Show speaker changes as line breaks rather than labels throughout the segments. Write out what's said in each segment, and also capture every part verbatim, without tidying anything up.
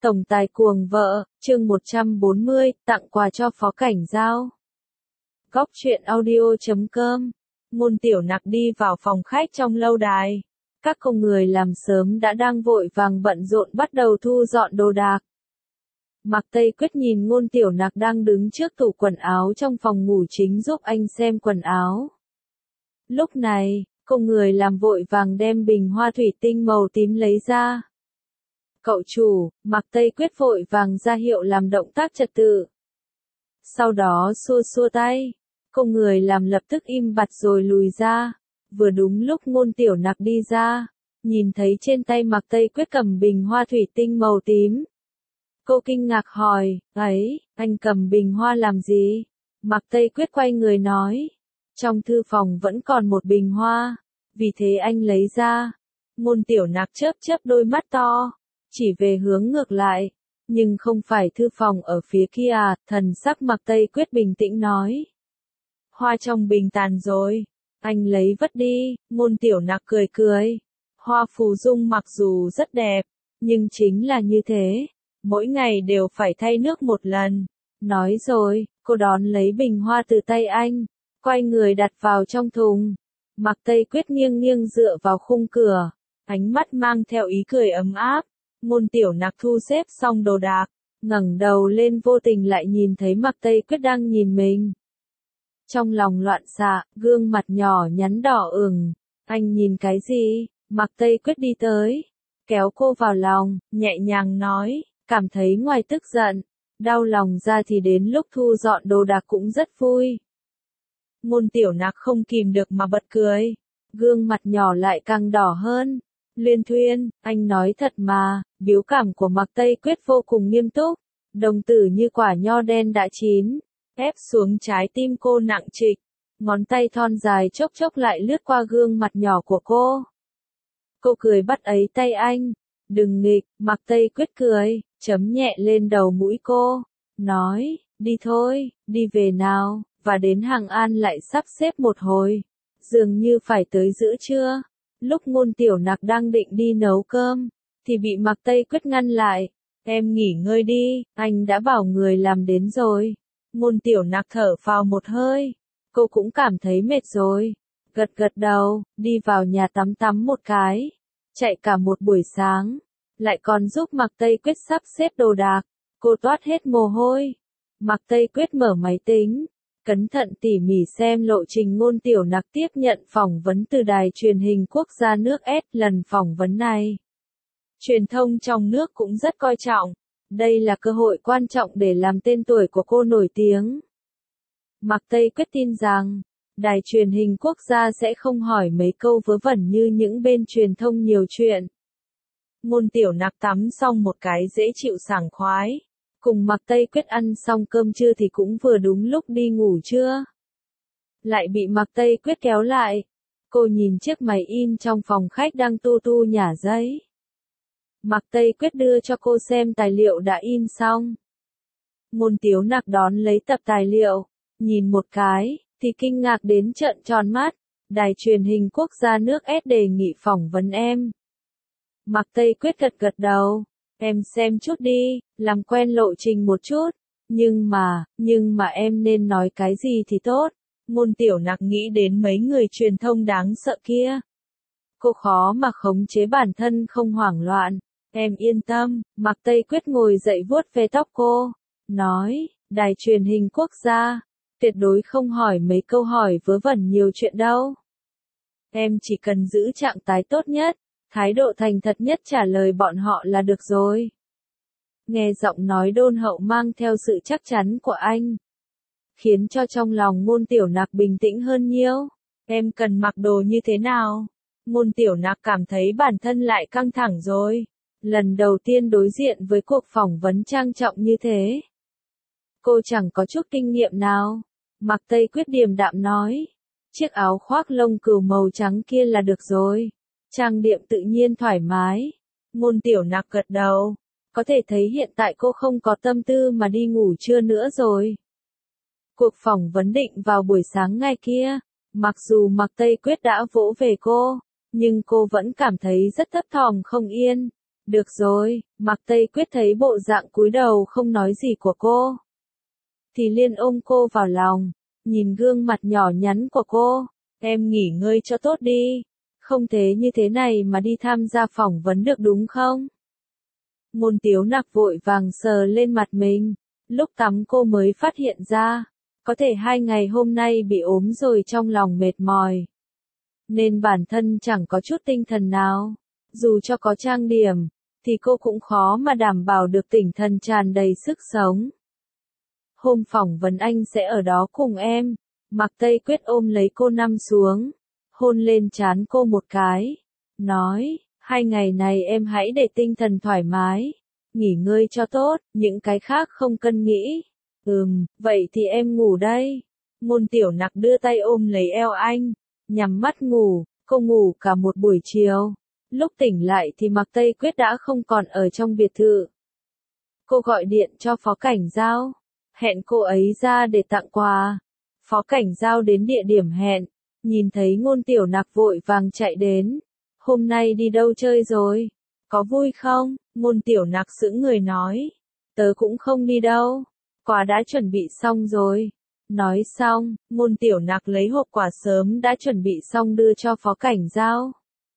Tổng tài cuồng vợ, chương một trăm bốn mươi, tặng quà cho Phó Cảnh Giao. Góc truyện audio chấm com. Ngôn Tiểu Nặc đi vào phòng khách trong lâu đài. Các công người làm sớm đã đang vội vàng bận rộn bắt đầu thu dọn đồ đạc. Mạc Tây Quyết nhìn Ngôn Tiểu Nặc đang đứng trước tủ quần áo trong phòng ngủ chính giúp anh xem quần áo. Lúc này, công người làm vội vàng đem bình hoa thủy tinh màu tím lấy ra. Cậu chủ, Mạc Tây Quyết vội vàng ra hiệu làm động tác trật tự. Sau đó xua xua tay, công người làm lập tức im bặt rồi lùi ra. Vừa đúng lúc Ngôn Tiểu Nặc đi ra, nhìn thấy trên tay Mạc Tây Quyết cầm bình hoa thủy tinh màu tím. Cô kinh ngạc hỏi, ấy, anh cầm bình hoa làm gì? Mạc Tây Quyết quay người nói, trong thư phòng vẫn còn một bình hoa, vì thế anh lấy ra. Ngôn Tiểu Nặc chớp chớp đôi mắt to, chỉ về hướng ngược lại, nhưng không phải thư phòng ở phía kia à, thần sắc Mạc Tây Quyết bình tĩnh nói. Hoa trong bình tàn rồi, anh lấy vất đi. Ngôn Tiểu Nặc cười cười, hoa phù dung mặc dù rất đẹp, nhưng chính là như thế, mỗi ngày đều phải thay nước một lần. Nói rồi, cô đón lấy bình hoa từ tay anh, quay người đặt vào trong thùng. Mạc Tây Quyết nghiêng nghiêng dựa vào khung cửa, ánh mắt mang theo ý cười ấm áp. Ngôn Tiểu Nặc thu xếp xong đồ đạc, ngẩng đầu lên vô tình lại nhìn thấy Mạc Tây Quyết đang nhìn mình. Trong lòng loạn xạ, gương mặt nhỏ nhắn đỏ ửng. Anh nhìn cái gì? Mạc Tây Quyết đi tới, kéo cô vào lòng, nhẹ nhàng nói, cảm thấy ngoài tức giận, đau lòng ra thì đến lúc thu dọn đồ đạc cũng rất vui. Ngôn Tiểu Nặc không kìm được mà bật cười, gương mặt nhỏ lại càng đỏ hơn. Liên Thuyên, anh nói thật mà, biểu cảm của Mạc Tây Quyết vô cùng nghiêm túc, đồng tử như quả nho đen đã chín, ép xuống trái tim cô nặng trịch, ngón tay thon dài chốc chốc lại lướt qua gương mặt nhỏ của cô. Cô cười bắt ấy tay anh, đừng nghịch. Mạc Tây Quyết cười, chấm nhẹ lên đầu mũi cô, nói, đi thôi, đi về nào, và đến Hàng An lại sắp xếp một hồi, dường như phải tới giữa trưa. Lúc Ngôn Tiểu Nặc đang định đi nấu cơm, thì bị Mạc Tây Quyết ngăn lại. Em nghỉ ngơi đi, anh đã bảo người làm đến rồi. Ngôn Tiểu Nặc thở phào một hơi, cô cũng cảm thấy mệt rồi. Gật gật đầu, đi vào nhà tắm tắm một cái, chạy cả một buổi sáng, lại còn giúp Mạc Tây Quyết sắp xếp đồ đạc, cô toát hết mồ hôi. Mạc Tây Quyết mở máy tính, cẩn thận tỉ mỉ xem lộ trình Ngôn Tiểu Nặc tiếp nhận phỏng vấn từ đài truyền hình quốc gia nước S. Lần phỏng vấn này, truyền thông trong nước cũng rất coi trọng. Đây là cơ hội quan trọng để làm tên tuổi của cô nổi tiếng. Mạc Tây Quyết tin rằng, đài truyền hình quốc gia sẽ không hỏi mấy câu vớ vẩn như những bên truyền thông nhiều chuyện. Ngôn Tiểu Nặc tắm xong một cái dễ chịu sảng khoái. Cùng Mạc Tây Quyết ăn xong cơm trưa thì cũng vừa đúng lúc đi ngủ trưa. Lại bị Mạc Tây Quyết kéo lại. Cô nhìn chiếc máy in trong phòng khách đang tu tu nhả giấy. Mạc Tây Quyết đưa cho cô xem tài liệu đã in xong. Ngôn Tiểu Nặc đón lấy tập tài liệu, nhìn một cái, thì kinh ngạc đến trợn tròn mắt. Đài truyền hình quốc gia nước S đề nghị phỏng vấn em. Mạc Tây Quyết gật gật đầu. Em xem chút đi, làm quen lộ trình một chút. Nhưng mà, nhưng mà em nên nói cái gì thì tốt. Ngôn Tiểu Nặc nghĩ đến mấy người truyền thông đáng sợ kia. Cô khó mà khống chế bản thân không hoảng loạn. Em yên tâm. Mạc Tây Quyết ngồi dậy vuốt ve tóc cô, nói, đài truyền hình quốc gia, tuyệt đối không hỏi mấy câu hỏi vớ vẩn nhiều chuyện đâu. Em chỉ cần giữ trạng thái tốt nhất, thái độ thành thật nhất trả lời bọn họ là được rồi. Nghe giọng nói đôn hậu mang theo sự chắc chắn của anh, khiến cho trong lòng Ngôn Tiểu Nặc bình tĩnh hơn nhiều. Em cần mặc đồ như thế nào? Ngôn Tiểu Nặc cảm thấy bản thân lại căng thẳng rồi. Lần đầu tiên đối diện với cuộc phỏng vấn trang trọng như thế. Cô chẳng có chút kinh nghiệm nào. Mạc Tây Quyết điềm đạm nói. Chiếc áo khoác lông cừu màu trắng kia là được rồi. Trang điểm tự nhiên thoải mái. Ngôn Tiểu Nặc gật đầu. Có thể thấy hiện tại cô không có tâm tư mà đi ngủ trưa nữa rồi. Cuộc phỏng vấn định vào buổi sáng ngày kia. Mặc dù Mạc Tây Quyết đã vỗ về cô, nhưng cô vẫn cảm thấy rất thấp thỏm không yên. Được rồi, Mạc Tây Quyết thấy bộ dạng cúi đầu không nói gì của cô, thì liền ôm cô vào lòng, nhìn gương mặt nhỏ nhắn của cô, em nghỉ ngơi cho tốt đi, không thế như thế này mà đi tham gia phỏng vấn được đúng không? Ngôn Tiếu Nặc vội vàng sờ lên mặt mình, lúc tắm cô mới phát hiện ra, có thể hai ngày hôm nay bị ốm rồi trong lòng mệt mỏi, nên bản thân chẳng có chút tinh thần nào, dù cho có trang điểm, thì cô cũng khó mà đảm bảo được tinh thần tràn đầy sức sống. Hôm phỏng vấn anh sẽ ở đó cùng em. Mạc Tây Quyết ôm lấy cô nằm xuống, hôn lên trán cô một cái, nói, hai ngày này em hãy để tinh thần thoải mái, nghỉ ngơi cho tốt, những cái khác không cần nghĩ. Ừm, vậy thì em ngủ đây. Ngôn Tiểu Nặc đưa tay ôm lấy eo anh, nhắm mắt ngủ, cô ngủ cả một buổi chiều. Lúc tỉnh lại thì Mạc Tây Quyết đã không còn ở trong biệt thự. Cô gọi điện cho Phó Cảnh Giao, hẹn cô ấy ra để tặng quà. Phó Cảnh Giao đến địa điểm hẹn, nhìn thấy Ngôn Tiểu Nặc vội vàng chạy đến. Hôm nay đi đâu chơi rồi? Có vui không? Ngôn Tiểu Nặc sững người nói. Tớ cũng không đi đâu. Quà đã chuẩn bị xong rồi. Nói xong, Ngôn Tiểu Nặc lấy hộp quà sớm đã chuẩn bị xong đưa cho Phó Cảnh Giao.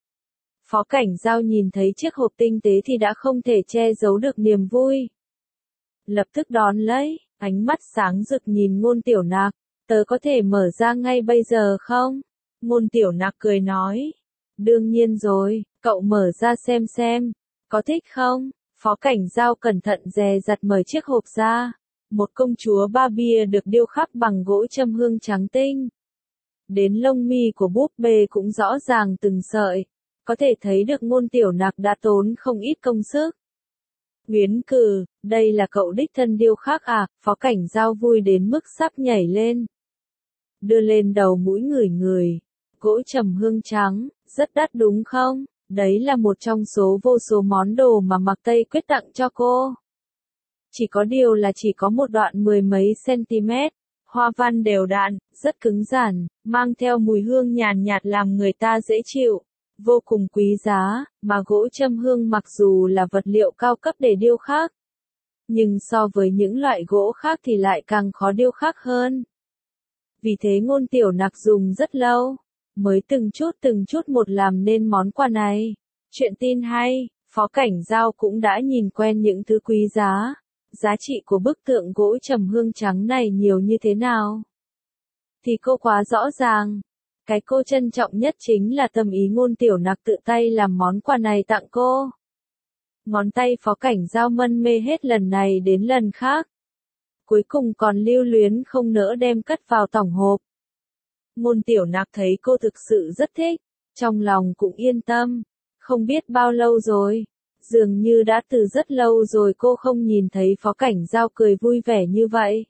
Phó Cảnh Giao nhìn thấy chiếc hộp tinh tế thì đã không thể che giấu được niềm vui. Lập tức đón lấy, ánh mắt sáng rực nhìn Ngôn Tiểu Nặc. Tớ có thể mở ra ngay bây giờ không? Ngôn Tiểu Nặc cười nói. Đương nhiên rồi, cậu mở ra xem xem. Có thích không? Phó Cảnh Giao cẩn thận dè dặt mở chiếc hộp ra. Một công chúa Barbie được điêu khắc bằng gỗ châm hương trắng tinh. Đến lông mi của búp bê cũng rõ ràng từng sợi. Có thể thấy được Ngôn Tiểu Nặc đã tốn không ít công sức. Uyến Cừ, đây là cậu đích thân điêu khắc à? Phó Cảnh Giao vui đến mức sắp nhảy lên. Đưa lên đầu mũi ngửi ngửi. Gỗ trầm hương trắng, rất đắt đúng không? Đấy là một trong số vô số món đồ mà Mạc Tây Quyết tặng cho cô. Chỉ có điều là chỉ có một đoạn mười mấy cm, hoa văn đều đặn, rất cứng rắn, mang theo mùi hương nhàn nhạt làm người ta dễ chịu, vô cùng quý giá, mà gỗ châm hương mặc dù là vật liệu cao cấp để điêu khắc, nhưng so với những loại gỗ khác thì lại càng khó điêu khắc hơn. Vì thế Ngôn Tiểu Nặc dùng rất lâu, mới từng chút từng chút một làm nên món quà này. Chuyện tin hay, Phó Cảnh Giao cũng đã nhìn quen những thứ quý giá. Giá trị của bức tượng gỗ trầm hương trắng này nhiều như thế nào? Thì cô quá rõ ràng. Cái cô trân trọng nhất chính là tâm ý Ngôn Tiểu Nặc tự tay làm món quà này tặng cô. Ngón tay Phó Cảnh Giao mân mê hết lần này đến lần khác. Cuối cùng còn lưu luyến không nỡ đem cất vào tổng hộp. Ngôn Tiểu Nặc thấy cô thực sự rất thích, trong lòng cũng yên tâm. Không biết bao lâu rồi, dường như đã từ rất lâu rồi cô không nhìn thấy Phó Cảnh Giao cười vui vẻ như vậy.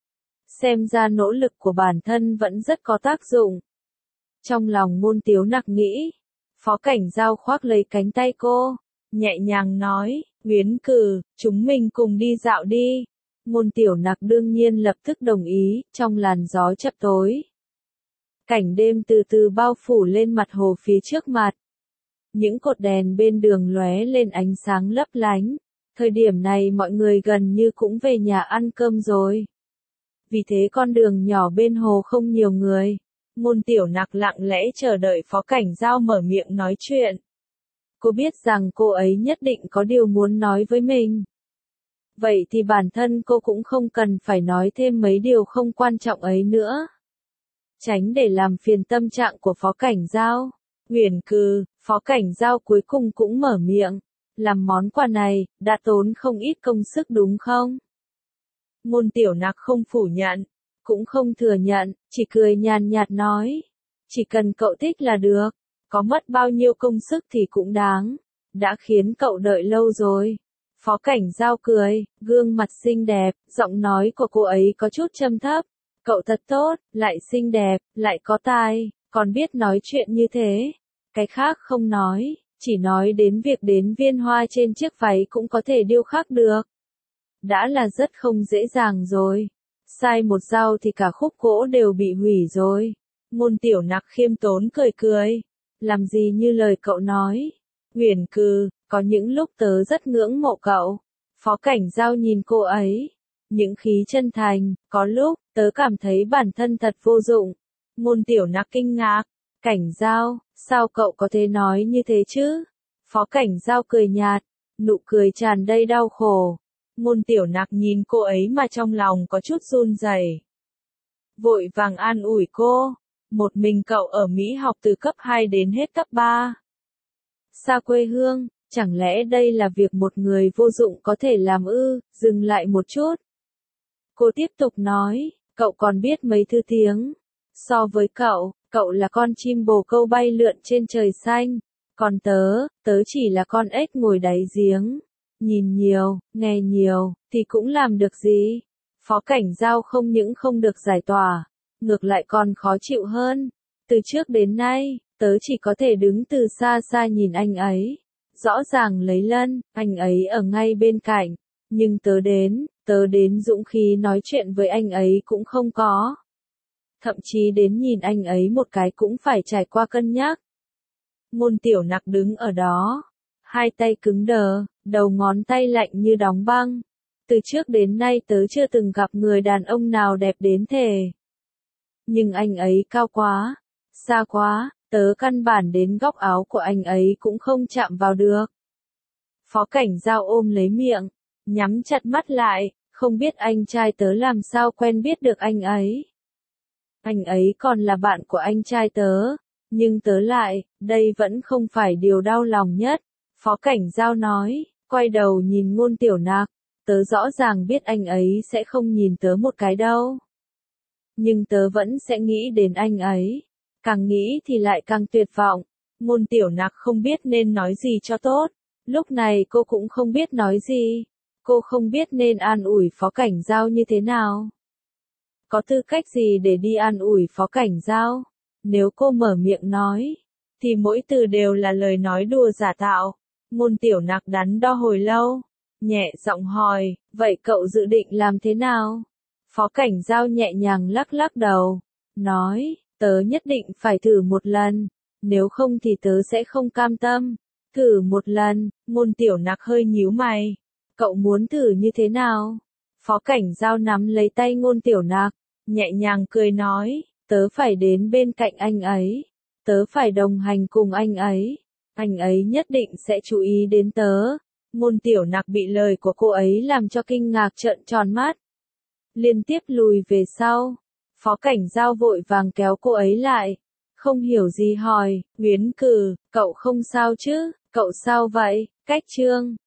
Xem ra nỗ lực của bản thân vẫn rất có tác dụng. Trong lòng Ngôn Tiếu Nặc nghĩ, Phó Cảnh Giao khoác lấy cánh tay cô, nhẹ nhàng nói, Uyến Cừ, chúng mình cùng đi dạo đi. Ngôn Tiểu Nặc đương nhiên lập tức đồng ý, trong làn gió chập tối. Cảnh đêm từ từ bao phủ lên mặt hồ phía trước mặt. Những cột đèn bên đường lóe lên ánh sáng lấp lánh. Thời điểm này mọi người gần như cũng về nhà ăn cơm rồi. Vì thế con đường nhỏ bên hồ không nhiều người. Ngôn Tiểu Nặc lặng lẽ chờ đợi Phó Cảnh Giao mở miệng nói chuyện. Cô biết rằng cô ấy nhất định có điều muốn nói với mình. Vậy thì bản thân cô cũng không cần phải nói thêm mấy điều không quan trọng ấy nữa. Tránh để làm phiền tâm trạng của Phó Cảnh Giao. Uyển Cừ, Phó Cảnh Giao cuối cùng cũng mở miệng. Làm món quà này, đã tốn không ít công sức đúng không? Ngôn Tiểu Nặc không phủ nhận, cũng không thừa nhận, chỉ cười nhàn nhạt nói. Chỉ cần cậu thích là được, có mất bao nhiêu công sức thì cũng đáng. Đã khiến cậu đợi lâu rồi. Phó Cảnh Giao cười, gương mặt xinh đẹp, giọng nói của cô ấy có chút trầm thấp. Cậu thật tốt, lại xinh đẹp, lại có tài, còn biết nói chuyện như thế. Cái khác không nói, chỉ nói đến việc đến viên hoa trên chiếc váy cũng có thể điêu khắc được. Đã là rất không dễ dàng rồi. Sai một dao thì cả khúc gỗ đều bị hủy rồi. Ngôn Tiểu Nặc khiêm tốn cười cười. Làm gì như lời cậu nói. Uyển Cừ, có những lúc tớ rất ngưỡng mộ cậu. Phó Cảnh Giao nhìn cô ấy. Những khí chân thành, có lúc, tớ cảm thấy bản thân thật vô dụng. Ngôn Tiểu Nặc kinh ngạc. Cảnh Giao, sao cậu có thể nói như thế chứ? Phó Cảnh Giao cười nhạt, nụ cười tràn đầy đau khổ. Ngôn Tiểu Nặc nhìn cô ấy mà trong lòng có chút run rẩy. Vội vàng an ủi cô, một mình cậu ở Mỹ học từ cấp hai đến hết cấp ba. Xa quê hương, chẳng lẽ đây là việc một người vô dụng có thể làm ư? Dừng lại một chút. Cô tiếp tục nói, cậu còn biết mấy thứ tiếng. So với cậu, cậu là con chim bồ câu bay lượn trên trời xanh. Còn tớ, tớ chỉ là con ếch ngồi đáy giếng. Nhìn nhiều, nghe nhiều, thì cũng làm được gì? Phó Cảnh Giao không những không được giải tỏa, ngược lại còn khó chịu hơn. Từ trước đến nay, tớ chỉ có thể đứng từ xa xa nhìn anh ấy. Rõ ràng lấy lân, anh ấy ở ngay bên cạnh. Nhưng tớ đến, tớ đến dũng khí nói chuyện với anh ấy cũng không có. Thậm chí đến nhìn anh ấy một cái cũng phải trải qua cân nhắc. Ngôn Tiểu Nặc đứng ở đó, hai tay cứng đờ, đầu ngón tay lạnh như đóng băng. Từ trước đến nay tớ chưa từng gặp người đàn ông nào đẹp đến thế. Nhưng anh ấy cao quá, xa quá, tớ căn bản đến góc áo của anh ấy cũng không chạm vào được. Phó Cảnh Giao ôm lấy miệng, nhắm chặt mắt lại, không biết anh trai tớ làm sao quen biết được anh ấy. Anh ấy còn là bạn của anh trai tớ, nhưng tớ lại, đây vẫn không phải điều đau lòng nhất. Phó Cảnh Giao nói, quay đầu nhìn Ngôn Tiểu Nặc, tớ rõ ràng biết anh ấy sẽ không nhìn tớ một cái đâu. Nhưng tớ vẫn sẽ nghĩ đến anh ấy. Càng nghĩ thì lại càng tuyệt vọng. Ngôn Tiểu Nặc không biết nên nói gì cho tốt. Lúc này cô cũng không biết nói gì. Cô không biết nên an ủi Phó Cảnh Giao như thế nào. Có tư cách gì để đi an ủi Phó Cảnh Giao? Nếu cô mở miệng nói, thì mỗi từ đều là lời nói đùa giả tạo. Ngôn Tiểu Nặc đắn đo hồi lâu, nhẹ giọng hỏi, vậy cậu dự định làm thế nào? Phó Cảnh Giao nhẹ nhàng lắc lắc đầu, nói, tớ nhất định phải thử một lần, nếu không thì tớ sẽ không cam tâm. Thử một lần, Ngôn Tiểu Nặc hơi nhíu mày, cậu muốn thử như thế nào? Phó Cảnh Giao nắm lấy tay Ngôn Tiểu Nặc, nhẹ nhàng cười nói, tớ phải đến bên cạnh anh ấy, tớ phải đồng hành cùng anh ấy, anh ấy nhất định sẽ chú ý đến tớ. Ngôn Tiểu Nặc bị lời của cô ấy làm cho kinh ngạc trợn tròn mắt, liên tiếp lùi về sau. Phó Cảnh Giao vội vàng kéo cô ấy lại, không hiểu gì hỏi, Uyển Cử, cậu không sao chứ, cậu sao vậy? Cách chương